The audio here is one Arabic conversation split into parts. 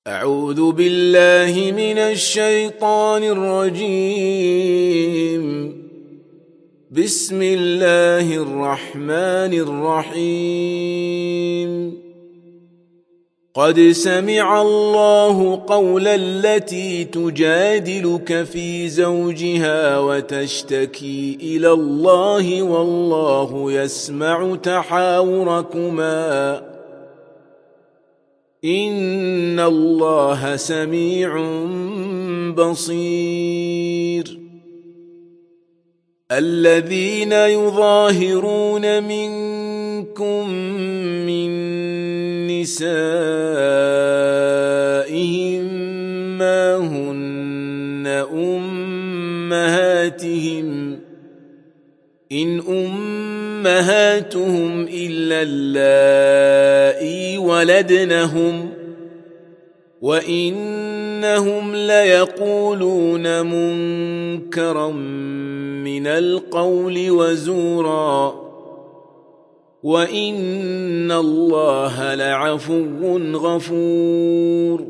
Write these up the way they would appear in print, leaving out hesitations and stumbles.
أعوذ بالله من الشيطان الرجيم. بسم الله الرحمن الرحيم. قد سمع الله قول التي تجادلك في زوجها وتشتكي إلى الله والله يسمع تحاوركما إن الله سميع بصير. الذين يظاهرون منكم من نسائهم ما هن أمهاتهم إن أمهاتهم إلا اللائي ولدنهم وإنهم ليقولون منكرا من القول وزورا وإن الله لعفو غفور.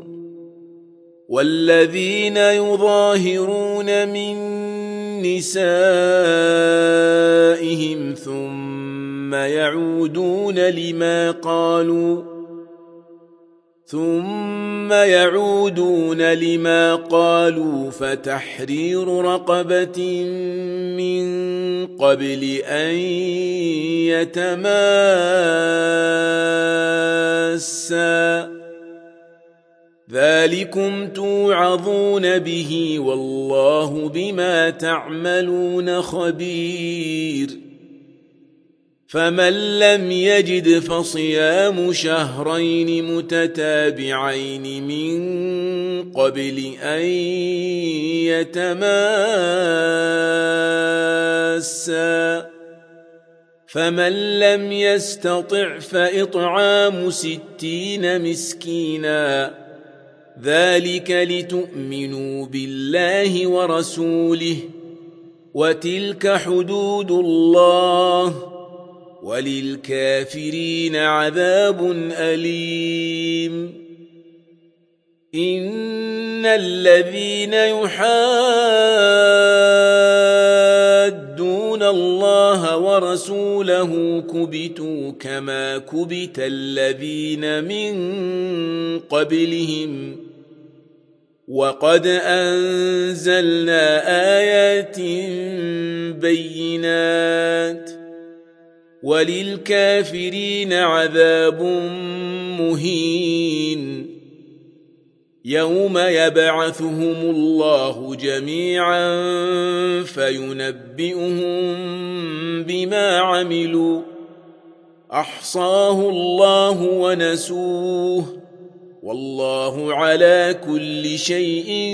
والذين يظاهرون من نسائهم ثم يعودون لما قالوا فتحرير رقبة من قبل أن يتماسا ذلكم توعظون به والله بما تعملون خبير. فمن لم يجد فصيام شهرين متتابعين من قبل أن يتماسا فمن لم يستطع فإطعام 60 مسكينا ذلك لتؤمنوا بالله ورسوله وتلك حدود الله وللكافرين عذاب أليم. إن الذين يحادون الله ورسوله كبتوا كما كبت الذين من قبلهم وقد أنزلنا آيات بينات وللكافرين عذاب مهين. يوم يبعثهم الله جميعا فينبئهم بما عملوا أحصاه الله ونسوه والله على كل شيء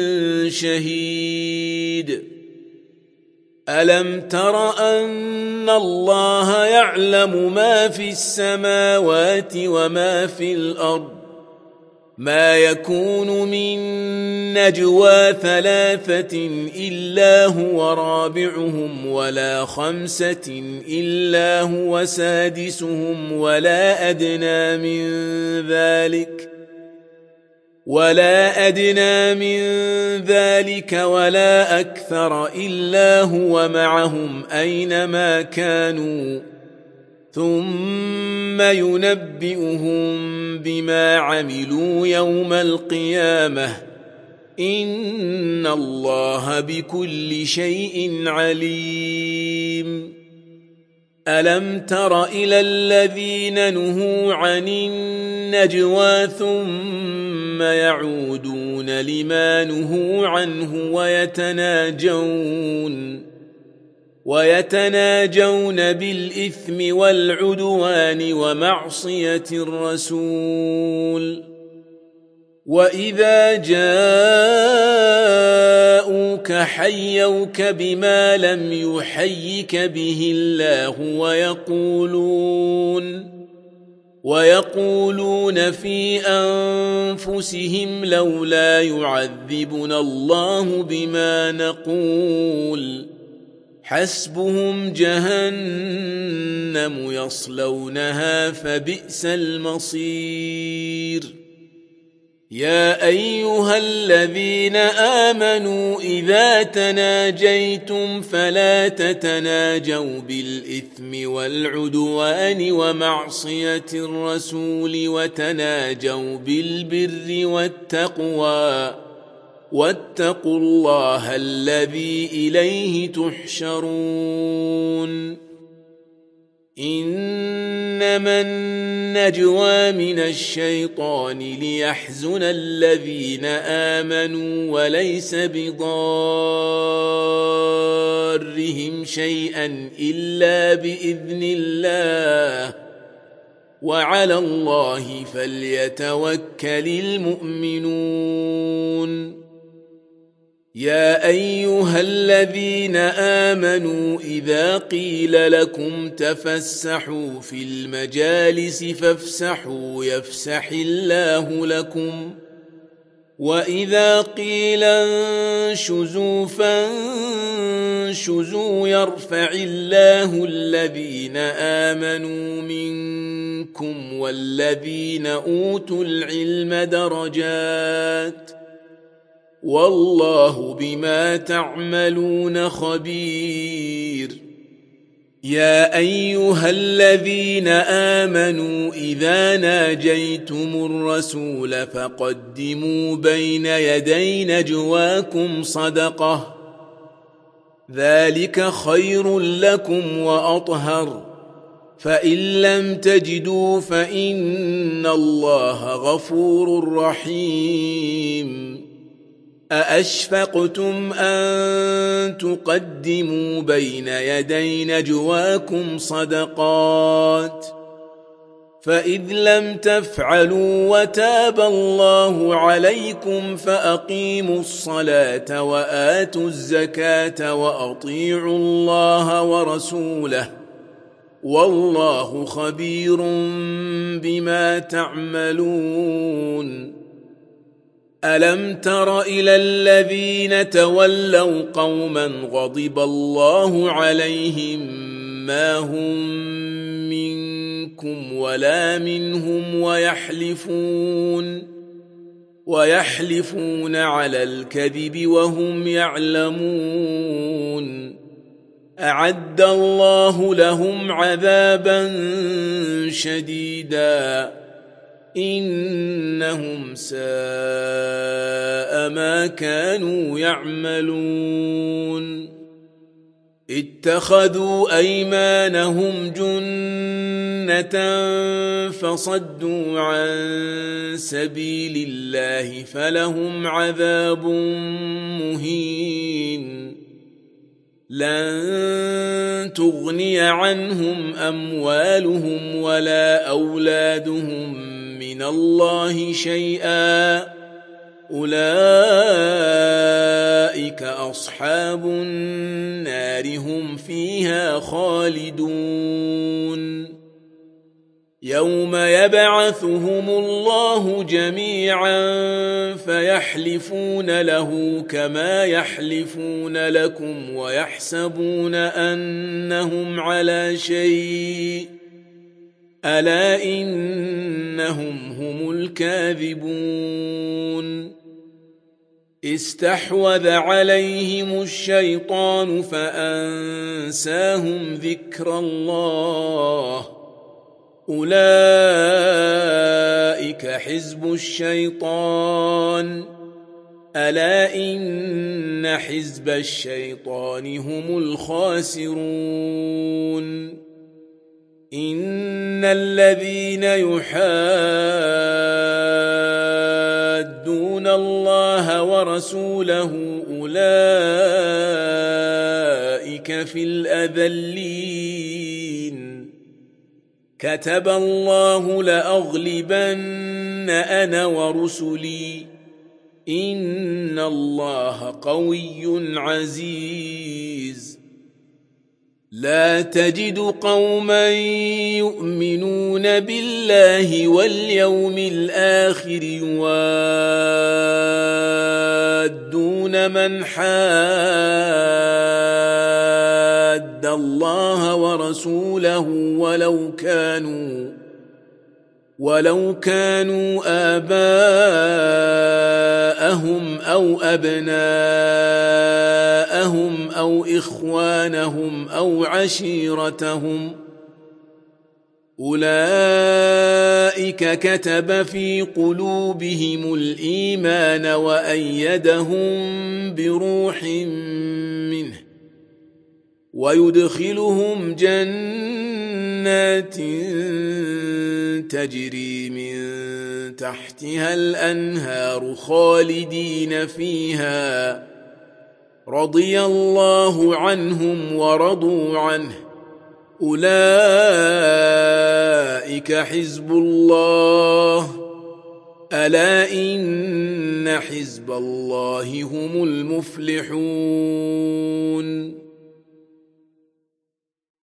شهيد. ألم تر أن الله يعلم ما في السماوات وما في الأرض ما يكون من نجوى 3 إلا هو رابعهم ولا 5 إلا هو سادسهم ولا أدنى من ذلك ولا أكثر إلا هو معهم أينما كانوا ثم ينبئهم بما عملوا يوم القيامة إن الله بكل شيء عليم. ألم تر إلى الذين نهوا عن النجوى ثم يعودون لما نهوا عنه ويتناجون بالإثم والعدوان ومعصية الرسول وإذا جاءوك حيوك بما لم يحيك به الله ويقولون في أنفسهم لولا يعذبنا الله بما نقول حسبهم جهنم يصلونها فبئس المصير. يا أيها الذين آمنوا إذا تناجيتم فلا تتناجوا بالإثم والعدوان ومعصية الرسول وتناجوا بالبر والتقوى واتقوا الله الذي إليه تحشرون إنما النجوى من الشيطان ليحزن الذين آمنوا وليس بضارهم شيئا إلا بإذن الله وعلى الله فليتوكل المؤمنون يا أيها الذين آمنوا إذا قيل لكم تفسحوا في المجالس فافسحوا يفسح الله لكم وإذا قيل انشزوا فانشزوا يرفع الله الذين آمنوا منكم والذين أوتوا العلم درجات والله بما تعملون خبير يا أيها الذين آمنوا إذا ناجيتم الرسول فقدموا بين يدي نجواكم صدقة ذلك خير لكم وأطهر فإن لم تجدوا فإن الله غفور رحيم أأشفقتم أن تقدموا بين يدي نجواكم صدقات فإذ لم تفعلوا وتاب الله عليكم فأقيموا الصلاة وآتوا الزكاة وأطيعوا الله ورسوله والله خبير بما تعملون ألم تر إلى الذين تولوا قوما غضب الله عليهم ما هم منكم ولا منهم ويحلفون على الكذب وهم يعلمون أعد الله لهم عذابا شديدا إنهم ساء ما كانوا يعملون اتخذوا أيمانهم جنة فصدوا عن سبيل الله فلهم عذاب مهين لن تغني عنهم أموالهم ولا أولادهم من الله شيئا أولئك أصحاب النار هم فيها خالدون يوم يبعثهم الله جميعا فيحلفون له كما يحلفون لكم ويحسبون أنهم على شيء ألا إنهم هم الكاذبون استحوذ عليهم الشيطان فأنساهم ذكر الله أولئك حزب الشيطان ألا إن حزب الشيطان هم الخاسرون إن الذين يحادون الله ورسوله أولئك في الأذلين كتب الله لأغلبن أنا ورسلي إن الله قوي عزيز لا تجد قوما يؤمنون بالله واليوم الآخر يوادون من حاد الله ورسوله ولو كانوا آباءهم أو أبناءهم أو إخوانهم أو عشيرتهم أولئك كتب في قلوبهم الإيمان وأيدهم بروح منه ويدخلهم جنات تجري من تحتها الأنهار خالدين فيها رضي الله عنهم ورضوا عنه أولئك حزب الله ألا إن حزب الله هم المفلحون